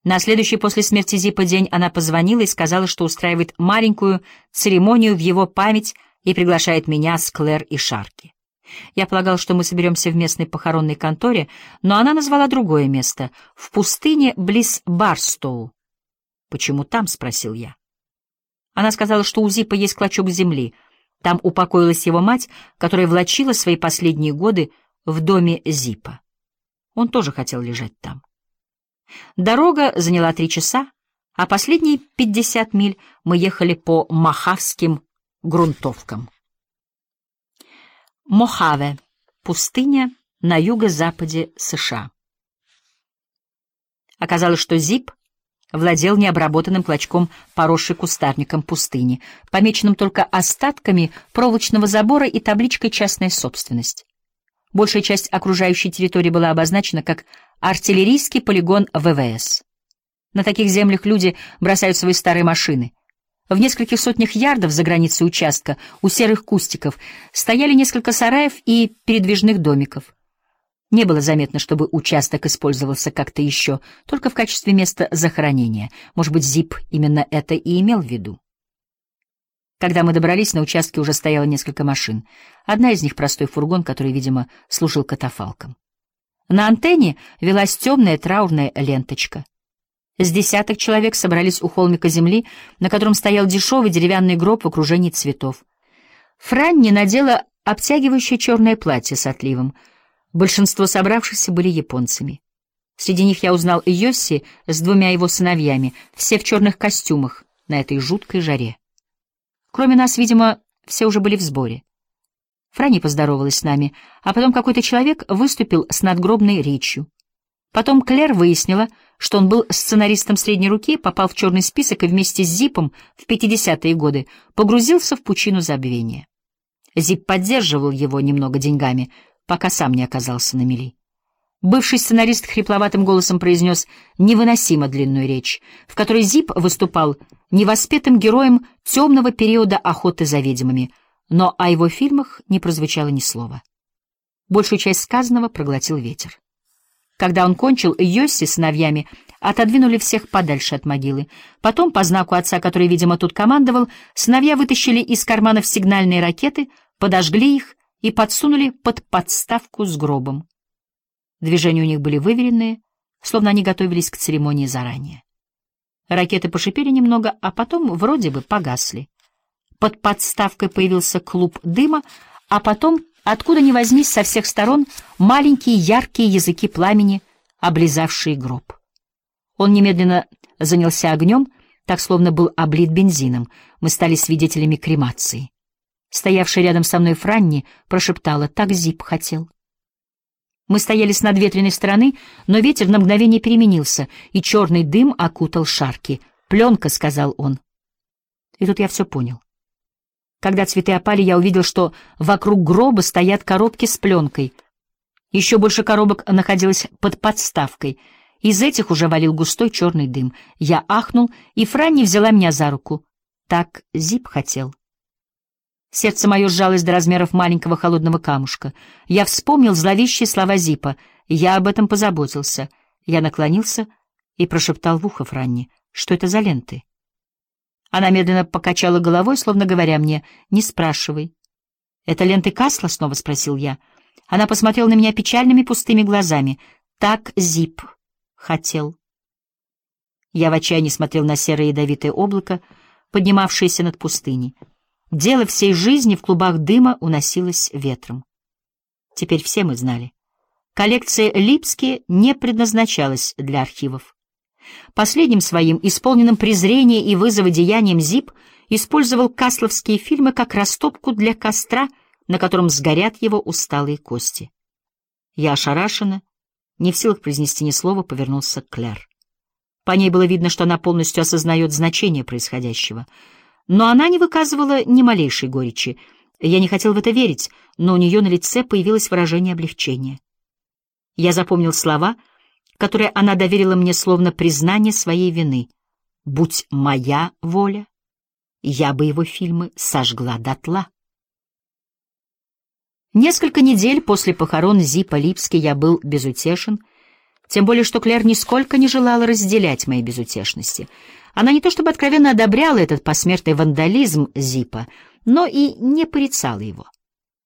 На следующий после смерти Зиппа день она позвонила и сказала, что устраивает маленькую церемонию в его память и приглашает меня с Клэр и Шарки. Я полагал, что мы соберемся в местной похоронной конторе, но она назвала другое место — в пустыне близ Барстоу. «Почему там?» — спросил я. Она сказала, что у Зиппа есть клочок земли. Там упокоилась его мать, которая влачила свои последние годы в доме Зиппа. Он тоже хотел лежать там. Дорога заняла 3 часа, а последние 50 миль мы ехали по мохавским грунтовкам. Мохаве — пустыня на юго-западе США. Оказалось, что Зипп владел необработанным клочком, поросшей кустарником пустыни, помеченным только остатками проволочного забора и табличкой «Частная собственность». Большая часть окружающей территории была обозначена как артиллерийский полигон ВВС. На таких землях люди бросают свои старые машины. В нескольких сотнях ярдов за границей участка у серых кустиков стояли несколько сараев и передвижных домиков. Не было заметно, чтобы участок использовался как-то еще, только в качестве места захоронения. Может быть, Зипп именно это и имел в виду. Когда мы добрались, на участке уже стояло несколько машин. Одна из них — простой фургон, который, видимо, служил катафалком. На антенне велась темная траурная ленточка. С десяток человек собрались у холмика земли, на котором стоял дешевый деревянный гроб в окружении цветов. Франни надела обтягивающее черное платье с отливом. Большинство собравшихся были японцами. Среди них я узнал Йосси с 2 его сыновьями, все в черных костюмах на этой жуткой жаре. Кроме нас, видимо, все уже были в сборе. Франни поздоровалась с нами, а потом какой-то человек выступил с надгробной речью. Потом Клэр выяснила, что он был сценаристом средней руки, попал в черный список и вместе с Зиппом в 50-е годы погрузился в пучину забвения. Зипп поддерживал его немного деньгами, пока сам не оказался на мели. Бывший сценарист хрипловатым голосом произнес невыносимо длинную речь, в которой Зипп выступал невоспетым героем темного периода охоты за ведьмами, но о его фильмах не прозвучало ни слова. Большую часть сказанного проглотил ветер. Когда он кончил, Йосси с сыновьями отодвинули всех подальше от могилы. Потом, по знаку отца, который, видимо, тут командовал, сыновья вытащили из карманов сигнальные ракеты, подожгли их и подсунули под подставку с гробом. Движения у них были выверенные, словно они готовились к церемонии заранее. Ракеты пошипели немного, а потом вроде бы погасли. Под подставкой появился клуб дыма, а потом, откуда ни возьмись, со всех сторон маленькие яркие языки пламени, облизавшие гроб. Он немедленно занялся огнем, так словно был облит бензином. Мы стали свидетелями кремации. Стоявшая рядом со мной Франни прошептала: «Так Зипп хотел». Мы стояли с надветренной стороны, но ветер на мгновение переменился, и черный дым окутал Шарки. «Пленка», — сказал он. И тут я все понял. Когда цветы опали, я увидел, что вокруг гроба стоят коробки с пленкой. Еще больше коробок находилось под подставкой. Из этих уже валил густой черный дым. Я ахнул, и Франни взяла меня за руку. Так Зипп хотел. Сердце мое сжалось до размеров маленького холодного камушка. Я вспомнил зловещие слова Зиппа. Я об этом позаботился. Я наклонился и прошептал в ухо Франни: «Что это за ленты?» Она медленно покачала головой, словно говоря мне: «Не спрашивай». «Это ленты Касла?» — снова спросил я. Она посмотрела на меня печальными пустыми глазами. «Так Зипп хотел». Я в отчаянии смотрел на серое ядовитое облако, поднимавшееся над пустыней. Дело всей жизни в клубах дыма уносилось ветром. Теперь все мы знали. Коллекция Липски не предназначалась для архивов. Последним своим, исполненным презрения и вызова деянием, Зипп использовал касловские фильмы как растопку для костра, на котором сгорят его усталые кости. Я ошарашенно, не в силах произнести ни слова, повернулся к Клэр. По ней было видно, что она полностью осознает значение происходящего. Но она не выказывала ни малейшей горечи. Я не хотел в это верить, но у нее на лице появилось выражение облегчения. Я запомнил слова, которые она доверила мне словно признание своей вины. «Будь моя воля, я бы его фильмы сожгла дотла». Несколько недель после похорон Зиппа Липски я был безутешен, Тем более, что Клэр нисколько не желала разделять моей безутешности. Она не то чтобы откровенно одобряла этот посмертный вандализм Зиппа, но и не порицала его.